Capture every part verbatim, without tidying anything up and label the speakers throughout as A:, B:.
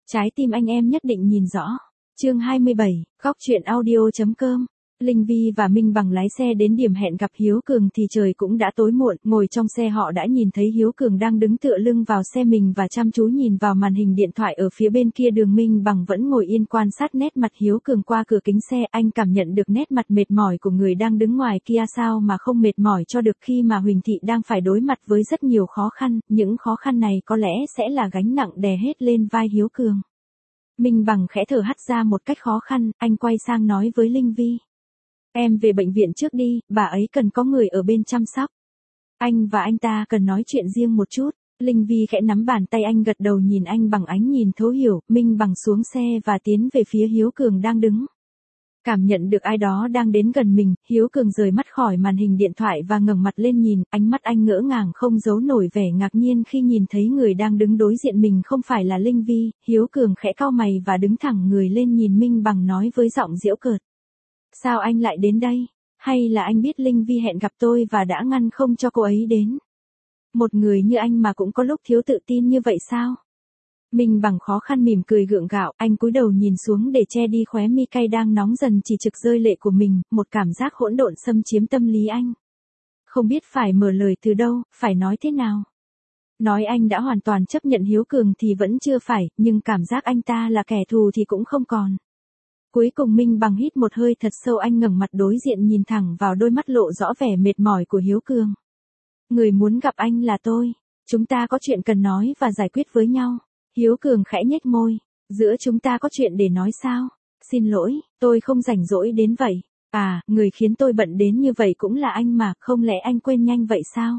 A: Trái tim anh em nhất định nhìn rõ. Chương hai mươi bảy, góc truyện audio.com. Linh Vi và Minh Bằng lái xe đến điểm hẹn gặp Hiếu Cường thì trời cũng đã tối muộn, ngồi trong xe họ đã nhìn thấy Hiếu Cường đang đứng tựa lưng vào xe mình và chăm chú nhìn vào màn hình điện thoại ở phía bên kia đường. Minh Bằng vẫn ngồi yên quan sát nét mặt Hiếu Cường qua cửa kính xe, anh cảm nhận được nét mặt mệt mỏi của người đang đứng ngoài kia, sao mà không mệt mỏi cho được khi mà Huỳnh Thị đang phải đối mặt với rất nhiều khó khăn, những khó khăn này có lẽ sẽ là gánh nặng đè hết lên vai Hiếu Cường. Minh Bằng khẽ thở hắt ra một cách khó khăn, anh quay sang nói với Linh Vi. Em về bệnh viện trước đi, bà ấy cần có người ở bên chăm sóc. Anh và anh ta cần nói chuyện riêng một chút. Linh Vi khẽ nắm bàn tay anh, gật đầu nhìn anh bằng ánh nhìn thấu hiểu. Minh Bằng xuống xe và tiến về phía Hiếu Cường đang đứng. Cảm nhận được ai đó đang đến gần mình, Hiếu Cường rời mắt khỏi màn hình điện thoại và ngẩng mặt lên nhìn, ánh mắt anh ngỡ ngàng không giấu nổi vẻ ngạc nhiên khi nhìn thấy người đang đứng đối diện mình không phải là Linh Vi. Hiếu Cường khẽ cau mày và đứng thẳng người lên nhìn Minh Bằng, nói với giọng giễu cợt. Sao anh lại đến đây? Hay là anh biết Linh Vi hẹn gặp tôi và đã ngăn không cho cô ấy đến? Một người như anh mà cũng có lúc thiếu tự tin như vậy sao? Minh Bằng khó khăn mỉm cười gượng gạo, anh cúi đầu nhìn xuống để che đi khóe mi cay đang nóng dần chỉ trực rơi lệ của mình, một cảm giác hỗn độn xâm chiếm tâm lý anh. Không biết phải mở lời từ đâu, phải nói thế nào. Nói anh đã hoàn toàn chấp nhận Hiếu Cường thì vẫn chưa phải, nhưng cảm giác anh ta là kẻ thù thì cũng không còn. Cuối cùng Minh Bằng hít một hơi thật sâu, anh ngẩng mặt đối diện nhìn thẳng vào đôi mắt lộ rõ vẻ mệt mỏi của Hiếu Cường. Người muốn gặp anh là tôi. Chúng ta có chuyện cần nói và giải quyết với nhau. Hiếu Cường khẽ nhếch môi. Giữa chúng ta có chuyện để nói sao? Xin lỗi, tôi không rảnh rỗi đến vậy. À, người khiến tôi bận đến như vậy cũng là anh mà, không lẽ anh quên nhanh vậy sao?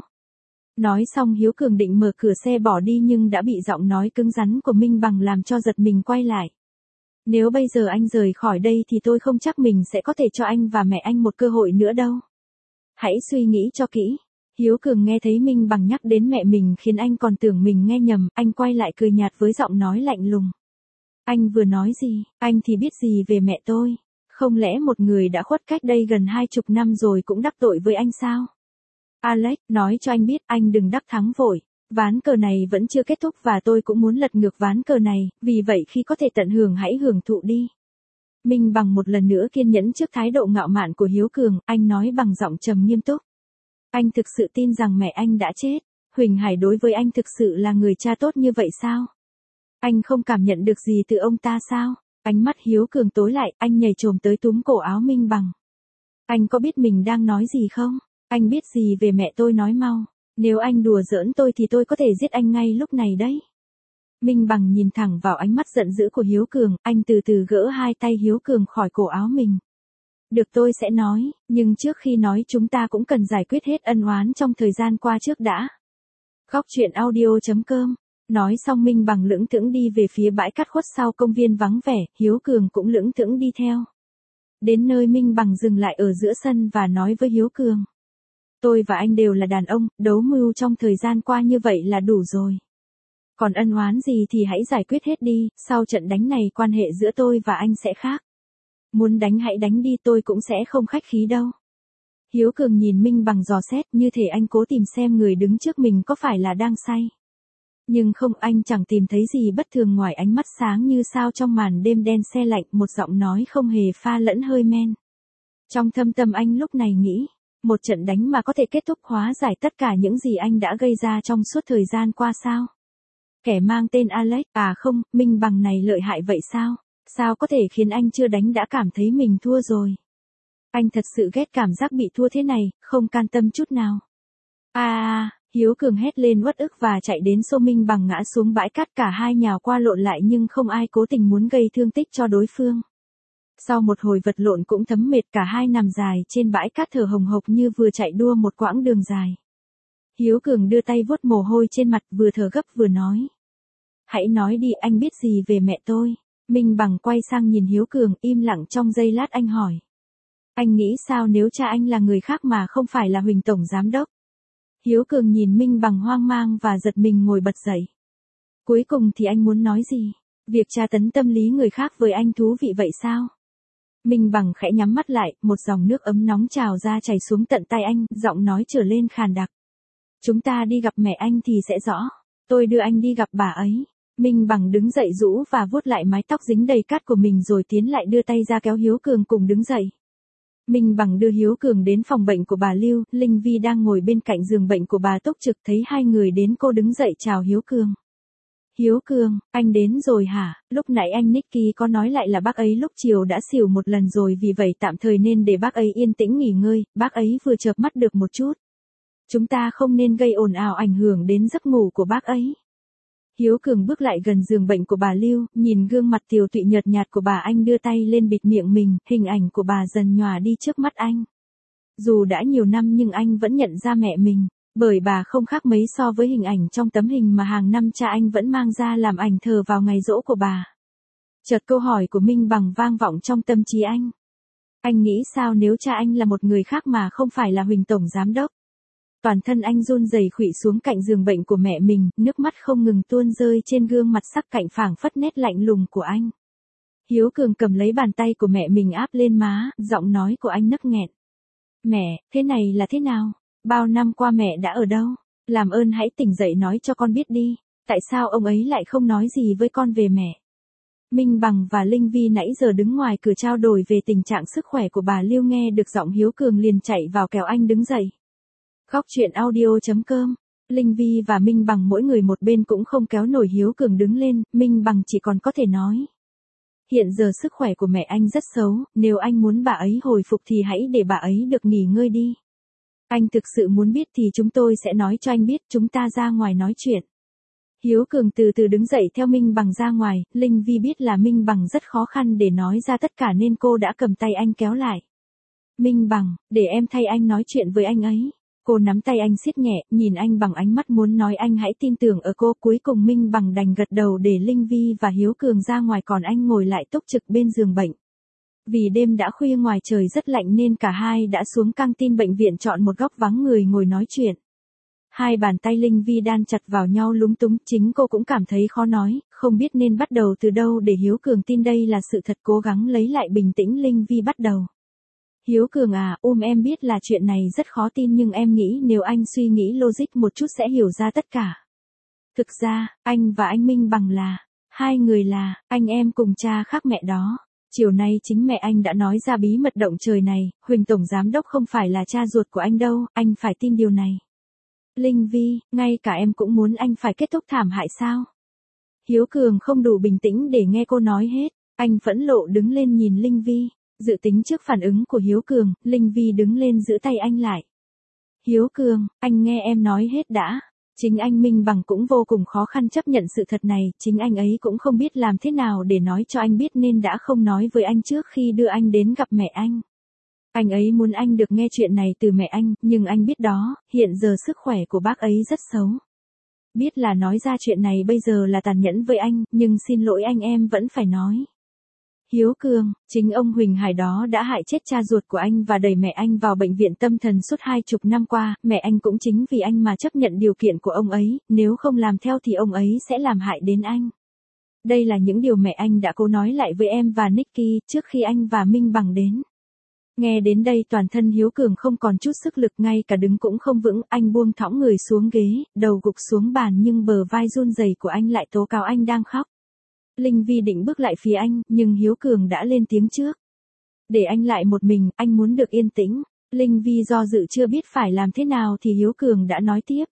A: Nói xong Hiếu Cường định mở cửa xe bỏ đi nhưng đã bị giọng nói cứng rắn của Minh Bằng làm cho giật mình quay lại. Nếu bây giờ anh rời khỏi đây thì tôi không chắc mình sẽ có thể cho anh và mẹ anh một cơ hội nữa đâu. Hãy suy nghĩ cho kỹ. Hiếu Cường nghe thấy Minh Bằng nhắc đến mẹ mình khiến anh còn tưởng mình nghe nhầm, anh quay lại cười nhạt với giọng nói lạnh lùng. Anh vừa nói gì, anh thì biết gì về mẹ tôi? Không lẽ một người đã khuất cách đây gần hai chục năm rồi cũng đắc tội với anh sao? Alex, nói cho anh biết, anh đừng đắc thắng vội. Ván cờ này vẫn chưa kết thúc và tôi cũng muốn lật ngược ván cờ này, vì vậy khi có thể tận hưởng hãy hưởng thụ đi. Minh Bằng một lần nữa kiên nhẫn trước thái độ ngạo mạn của Hiếu Cường, anh nói bằng giọng trầm nghiêm túc. Anh thực sự tin rằng mẹ anh đã chết? Huỳnh Hải đối với anh thực sự là người cha tốt như vậy sao? Anh không cảm nhận được gì từ ông ta sao? Ánh mắt Hiếu Cường tối lại, anh nhảy chồm tới túm cổ áo Minh Bằng. Anh có biết mình đang nói gì không? Anh biết gì về mẹ tôi nói mau. Nếu anh đùa giỡn tôi thì tôi có thể giết anh ngay lúc này đấy. Minh Bằng nhìn thẳng vào ánh mắt giận dữ của Hiếu Cường, anh từ từ gỡ hai tay Hiếu Cường khỏi cổ áo mình. Được, tôi sẽ nói, nhưng trước khi nói chúng ta cũng cần giải quyết hết ân oán trong thời gian qua trước đã. Góc truyện audio.com. Nói xong Minh Bằng lững thững đi về phía bãi cát khuất sau công viên vắng vẻ, Hiếu Cường cũng lững thững đi theo. Đến nơi Minh Bằng dừng lại ở giữa sân và nói với Hiếu Cường. Tôi và anh đều là đàn ông, đấu mưu trong thời gian qua như vậy là đủ rồi. Còn ân oán gì thì hãy giải quyết hết đi, sau trận đánh này quan hệ giữa tôi và anh sẽ khác. Muốn đánh hãy đánh đi, tôi cũng sẽ không khách khí đâu. Hiếu Cường nhìn Minh Bằng dò xét, như thể anh cố tìm xem người đứng trước mình có phải là đang say. Nhưng không, anh chẳng tìm thấy gì bất thường ngoài ánh mắt sáng như sao trong màn đêm đen se lạnh, một giọng nói không hề pha lẫn hơi men. Trong thâm tâm anh lúc này nghĩ. Một trận đánh mà có thể kết thúc hóa giải tất cả những gì anh đã gây ra trong suốt thời gian qua sao? Kẻ mang tên Alex, à không, Minh Bằng này lợi hại vậy sao? Sao có thể khiến anh chưa đánh đã cảm thấy mình thua rồi? Anh thật sự ghét cảm giác bị thua thế này, không can tâm chút nào. À, à, Hiếu Cường hét lên uất ức và chạy đến xô Minh Bằng ngã xuống bãi cát, cả hai nhào qua lộn lại nhưng không ai cố tình muốn gây thương tích cho đối phương. Sau một hồi vật lộn cũng thấm mệt, cả hai nằm dài trên bãi cát thở hồng hộc như vừa chạy đua một quãng đường dài. Hiếu Cường đưa tay vuốt mồ hôi trên mặt, vừa thở gấp vừa nói. Hãy nói đi, anh biết gì về mẹ tôi? Minh Bằng quay sang nhìn Hiếu Cường, im lặng trong giây lát anh hỏi. Anh nghĩ sao nếu cha anh là người khác mà không phải là Huỳnh Tổng Giám Đốc? Hiếu Cường nhìn Minh Bằng hoang mang và giật mình ngồi bật dậy. Cuối cùng thì anh muốn nói gì? Việc tra tấn tâm lý người khác với anh thú vị vậy sao? Minh Bằng khẽ nhắm mắt lại, một dòng nước ấm nóng trào ra chảy xuống tận tai anh, giọng nói trở lên khàn đặc. Chúng ta đi gặp mẹ anh thì sẽ rõ. Tôi đưa anh đi gặp bà ấy. Minh Bằng đứng dậy rũ và vuốt lại mái tóc dính đầy cát của mình rồi tiến lại đưa tay ra kéo Hiếu Cường cùng đứng dậy. Minh Bằng đưa Hiếu Cường đến phòng bệnh của bà Lưu, Linh Vi đang ngồi bên cạnh giường bệnh của bà Túc Trực thấy hai người đến cô đứng dậy chào Hiếu Cường. Hiếu Cường, anh đến rồi hả? Lúc nãy anh Nicky có nói lại là bác ấy lúc chiều đã xỉu một lần rồi vì vậy tạm thời nên để bác ấy yên tĩnh nghỉ ngơi, bác ấy vừa chợp mắt được một chút. Chúng ta không nên gây ồn ào ảnh hưởng đến giấc ngủ của bác ấy. Hiếu Cường bước lại gần giường bệnh của bà Lưu, nhìn gương mặt tiều tụy nhợt nhạt của bà anh đưa tay lên bịt miệng mình, hình ảnh của bà dần nhòa đi trước mắt anh. Dù đã nhiều năm nhưng anh vẫn nhận ra mẹ mình, bởi bà không khác mấy so với hình ảnh trong tấm hình mà hàng năm cha anh vẫn mang ra làm ảnh thờ vào ngày giỗ của bà. Chợt câu hỏi của Minh Bằng vang vọng trong tâm trí anh. Anh nghĩ sao nếu cha anh là một người khác mà không phải là Huỳnh Tổng Giám Đốc? Toàn thân anh run rẩy khuỵu xuống cạnh giường bệnh của mẹ mình, nước mắt không ngừng tuôn rơi trên gương mặt sắc cạnh phảng phất nét lạnh lùng của anh. Hiếu Cường cầm lấy bàn tay của mẹ mình áp lên má, giọng nói của anh nấc nghẹn. Mẹ, thế này là thế nào? Bao năm qua mẹ đã ở đâu? Làm ơn hãy tỉnh dậy nói cho con biết đi, tại sao ông ấy lại không nói gì với con về mẹ? Minh Bằng và Linh Vi nãy giờ đứng ngoài cửa trao đổi về tình trạng sức khỏe của bà Lưu nghe được giọng Hiếu Cường liền chạy vào kéo anh đứng dậy. Khóc chuyện audio chấm com. Linh Vi và Minh Bằng mỗi người một bên cũng không kéo nổi Hiếu Cường đứng lên, Minh Bằng chỉ còn có thể nói. Hiện giờ sức khỏe của mẹ anh rất xấu, nếu anh muốn bà ấy hồi phục thì hãy để bà ấy được nghỉ ngơi đi. Anh thực sự muốn biết thì chúng tôi sẽ nói cho anh biết, chúng ta ra ngoài nói chuyện. Hiếu Cường từ từ đứng dậy theo Minh Bằng ra ngoài, Linh Vi biết là Minh Bằng rất khó khăn để nói ra tất cả nên cô đã cầm tay anh kéo lại. Minh Bằng, để em thay anh nói chuyện với anh ấy. Cô nắm tay anh siết nhẹ, nhìn anh bằng ánh mắt muốn nói anh hãy tin tưởng ở cô. Cuối cùng Minh Bằng đành gật đầu để Linh Vi và Hiếu Cường ra ngoài còn anh ngồi lại túc trực bên giường bệnh. Vì đêm đã khuya ngoài trời rất lạnh nên cả hai đã xuống căng tin bệnh viện chọn một góc vắng người ngồi nói chuyện. Hai bàn tay Linh Vi đan chặt vào nhau lúng túng, chính cô cũng cảm thấy khó nói, không biết nên bắt đầu từ đâu để Hiếu Cường tin đây là sự thật. Cố gắng lấy lại bình tĩnh, Linh Vi bắt đầu. Hiếu Cường à, ôm em biết là chuyện này rất khó tin nhưng em nghĩ nếu anh suy nghĩ logic một chút sẽ hiểu ra tất cả. Thực ra, anh và anh Minh Bằng là, hai người là, anh em cùng cha khác mẹ đó. Chiều nay chính mẹ anh đã nói ra bí mật động trời này, Huỳnh Tổng Giám Đốc không phải là cha ruột của anh đâu, anh phải tin điều này. Linh Vi, ngay cả em cũng muốn anh phải kết thúc thảm hại sao? Hiếu Cường không đủ bình tĩnh để nghe cô nói hết, anh phẫn nộ đứng lên nhìn Linh Vi. Dự tính trước phản ứng của Hiếu Cường, Linh Vi đứng lên giữ tay anh lại. Hiếu Cường, anh nghe em nói hết đã. Chính anh Minh Bằng cũng vô cùng khó khăn chấp nhận sự thật này, chính anh ấy cũng không biết làm thế nào để nói cho anh biết nên đã không nói với anh trước khi đưa anh đến gặp mẹ anh. Anh ấy muốn anh được nghe chuyện này từ mẹ anh, nhưng anh biết đó, hiện giờ sức khỏe của bác ấy rất xấu. Biết là nói ra chuyện này bây giờ là tàn nhẫn với anh, nhưng xin lỗi anh em vẫn phải nói. Hiếu Cường, chính ông Huỳnh Hải đó đã hại chết cha ruột của anh và đẩy mẹ anh vào bệnh viện tâm thần suốt hai chục năm qua, mẹ anh cũng chính vì anh mà chấp nhận điều kiện của ông ấy, nếu không làm theo thì ông ấy sẽ làm hại đến anh. Đây là những điều mẹ anh đã cố nói lại với em và Nicky trước khi anh và Minh Bằng đến. Nghe đến đây toàn thân Hiếu Cường không còn chút sức lực, ngay cả đứng cũng không vững, anh buông thõng người xuống ghế, đầu gục xuống bàn nhưng bờ vai run rẩy của anh lại tố cáo anh đang khóc. Linh Vi định bước lại phía anh, nhưng Hiếu Cường đã lên tiếng trước. Để anh lại một mình, anh muốn được yên tĩnh. Linh Vi do dự chưa biết phải làm thế nào thì Hiếu Cường đã nói tiếp.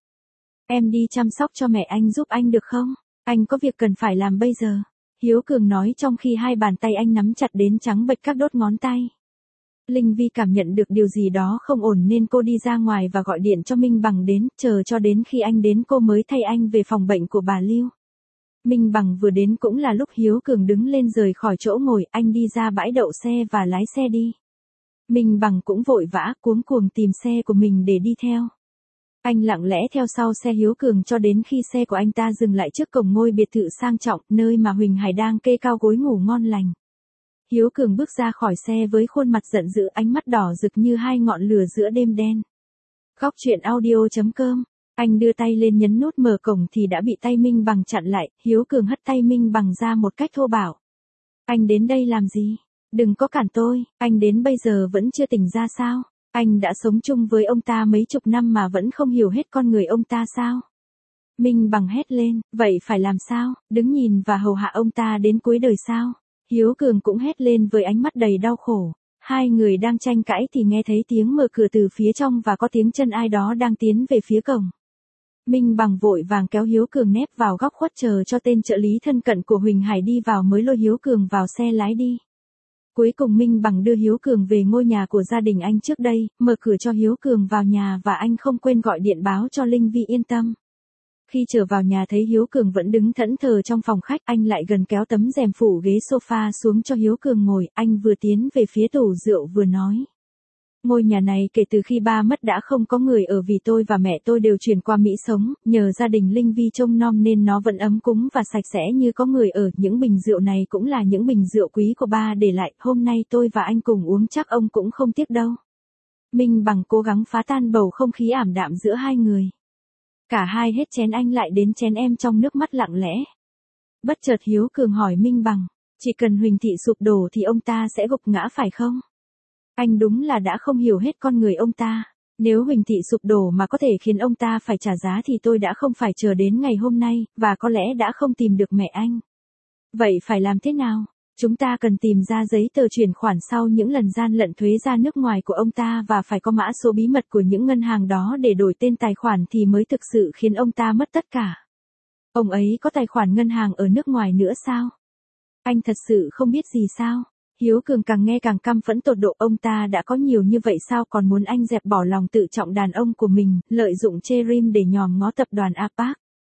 A: Em đi chăm sóc cho mẹ anh giúp anh được không? Anh có việc cần phải làm bây giờ. Hiếu Cường nói trong khi hai bàn tay anh nắm chặt đến trắng bệch các đốt ngón tay. Linh Vi cảm nhận được điều gì đó không ổn nên cô đi ra ngoài và gọi điện cho Minh Bằng đến, chờ cho đến khi anh đến cô mới thay anh về phòng bệnh của bà Lưu. Minh Bằng vừa đến cũng là lúc Hiếu Cường đứng lên rời khỏi chỗ ngồi, anh đi ra bãi đậu xe và lái xe đi. Minh Bằng cũng vội vã cuống cuồng tìm xe của mình để đi theo. Anh lặng lẽ theo sau xe Hiếu Cường cho đến khi xe của anh ta dừng lại trước cổng ngôi biệt thự sang trọng, nơi mà Huỳnh Hải đang kê cao gối ngủ ngon lành. Hiếu Cường bước ra khỏi xe với khuôn mặt giận dữ, ánh mắt đỏ rực như hai ngọn lửa giữa đêm đen. Khóc chuyện audio chấm com. Anh đưa tay lên nhấn nút mở cổng thì đã bị tay Minh Bằng chặn lại, Hiếu Cường hất tay Minh Bằng ra một cách thô bạo. Anh đến đây làm gì? Đừng có cản tôi, anh đến bây giờ vẫn chưa tỉnh ra sao? Anh đã sống chung với ông ta mấy chục năm mà vẫn không hiểu hết con người ông ta sao? Minh Bằng hét lên, vậy phải làm sao, đứng nhìn và hầu hạ ông ta đến cuối đời sao? Hiếu Cường cũng hét lên với ánh mắt đầy đau khổ. Hai người đang tranh cãi thì nghe thấy tiếng mở cửa từ phía trong và có tiếng chân ai đó đang tiến về phía cổng. Minh Bằng vội vàng kéo Hiếu Cường nép vào góc khuất chờ cho tên trợ lý thân cận của Huỳnh Hải đi vào mới lôi Hiếu Cường vào xe lái đi. Cuối cùng Minh Bằng đưa Hiếu Cường về ngôi nhà của gia đình anh trước đây, mở cửa cho Hiếu Cường vào nhà và anh không quên gọi điện báo cho Linh Vi yên tâm. Khi trở vào nhà thấy Hiếu Cường vẫn đứng thẫn thờ trong phòng khách, anh lại gần kéo tấm rèm phủ ghế sofa xuống cho Hiếu Cường ngồi, anh vừa tiến về phía tủ rượu vừa nói. Ngôi nhà này kể từ khi ba mất đã không có người ở vì tôi và mẹ tôi đều chuyển qua Mỹ sống, nhờ gia đình Linh Vi trông nom nên nó vẫn ấm cúng và sạch sẽ như có người ở. Những bình rượu này cũng là những bình rượu quý của ba để lại, hôm nay tôi và anh cùng uống chắc ông cũng không tiếc đâu. Minh Bằng cố gắng phá tan bầu không khí ảm đạm giữa hai người. Cả hai hết chén anh lại đến chén em trong nước mắt lặng lẽ. Bất chợt Hiếu Cường hỏi Minh Bằng, chỉ cần Huỳnh Thị sụp đổ thì ông ta sẽ gục ngã phải không? Anh đúng là đã không hiểu hết con người ông ta. Nếu Huỳnh Thị sụp đổ mà có thể khiến ông ta phải trả giá thì tôi đã không phải chờ đến ngày hôm nay, và có lẽ đã không tìm được mẹ anh. Vậy phải làm thế nào? Chúng ta cần tìm ra giấy tờ chuyển khoản sau những lần gian lận thuế ra nước ngoài của ông ta và phải có mã số bí mật của những ngân hàng đó để đổi tên tài khoản thì mới thực sự khiến ông ta mất tất cả. Ông ấy có tài khoản ngân hàng ở nước ngoài nữa sao? Anh thật sự không biết gì sao? Hiếu Cường càng nghe càng căm phẫn tột độ, ông ta đã có nhiều như vậy sao còn muốn anh dẹp bỏ lòng tự trọng đàn ông của mình, lợi dụng Cherim để nhòm ngó tập đoàn a pác.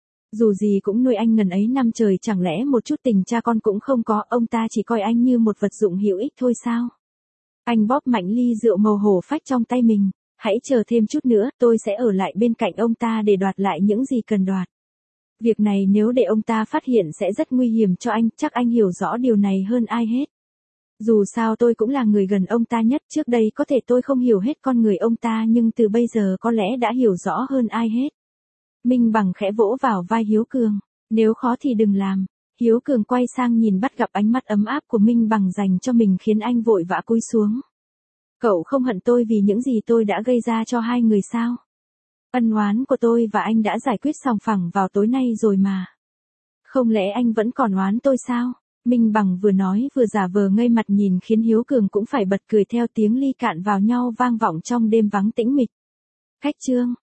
A: Dù gì cũng nuôi anh ngần ấy năm trời, chẳng lẽ một chút tình cha con cũng không có, ông ta chỉ coi anh như một vật dụng hữu ích thôi sao? Anh bóp mạnh ly rượu màu hổ phách trong tay mình, hãy chờ thêm chút nữa, tôi sẽ ở lại bên cạnh ông ta để đoạt lại những gì cần đoạt. Việc này nếu để ông ta phát hiện sẽ rất nguy hiểm cho anh, chắc anh hiểu rõ điều này hơn ai hết. Dù sao tôi cũng là người gần ông ta nhất, trước đây có thể tôi không hiểu hết con người ông ta nhưng từ bây giờ có lẽ đã hiểu rõ hơn ai hết. Minh Bằng khẽ vỗ vào vai Hiếu Cường, nếu khó thì đừng làm. Hiếu Cường quay sang nhìn bắt gặp ánh mắt ấm áp của Minh Bằng dành cho mình khiến anh vội vã cúi xuống. Cậu không hận tôi vì những gì tôi đã gây ra cho hai người sao? Ân oán của tôi và anh đã giải quyết sòng phẳng vào tối nay rồi mà. Không lẽ anh vẫn còn oán tôi sao? Minh Bằng vừa nói vừa giả vờ ngây mặt nhìn khiến Hiếu Cường cũng phải bật cười theo, tiếng ly cạn vào nhau vang vọng trong đêm vắng tĩnh mịch. Khách trương.